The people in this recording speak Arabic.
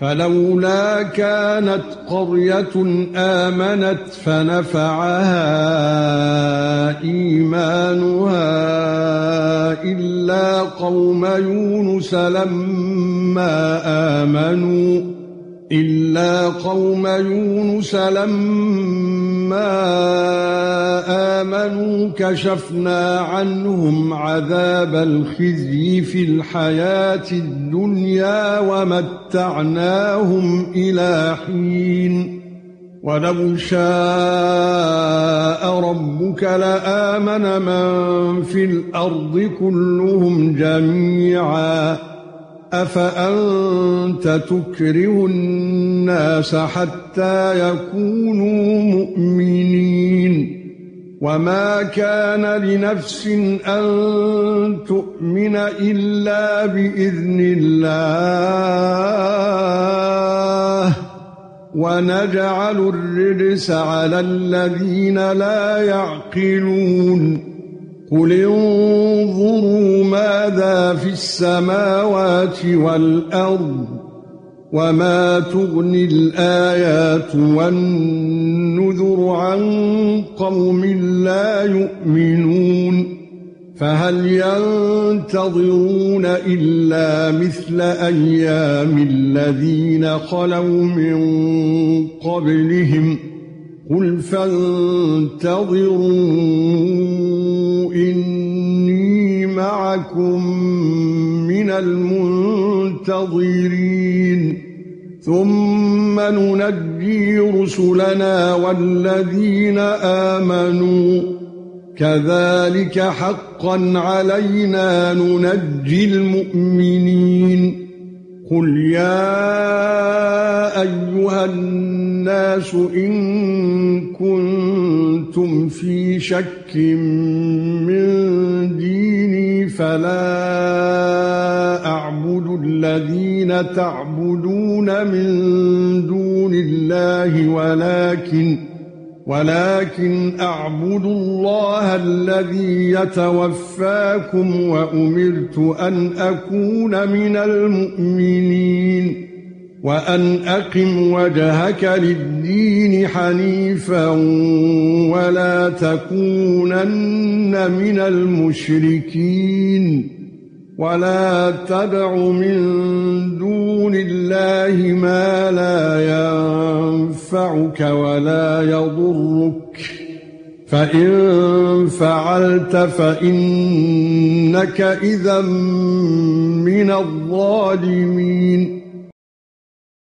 فلولا كانت قرية آمنت فنفعها إيمانها إلا قوم يونس لما آمنوا كشفنا عنهم عذاب الخزي في الحياة الدنيا ومتعناهم إلى حين ولو شاء ربك لآمن من في الأرض كلهم جميعا أفأنت تكره الناس حتى يكونوا مؤمنين وما كان لنفس أن تؤمن إلا بإذن الله ونجعل الرجس على الذين لا يعقلون قل انظروا ماذا في السماوات والأرض وما تغني الآيات والنذر عن قوم لا يؤمنون فهل ينتظرون إلا مثل أيام الذين خلوا من قبلهم قل فانتظروا إني معكم من المنتظرين ثم ننجي رسلنا والذين آمنوا كذلك حقا علينا ننجي المؤمنين قل يا أيها الناس إن كنتم في شك من ديني فلا أعبد الذين تعبدون من دون الله ولكن أعبد الله الذي يتوفاكم وأمرت أن أكون من المؤمنين وأن أقم وجهك للدين حنيفا ولا تكونن من المشركين ولا تدع من دون الله ما لا ينفعك ولا يضرك فإن فعلت فإنك إذا من الظالمين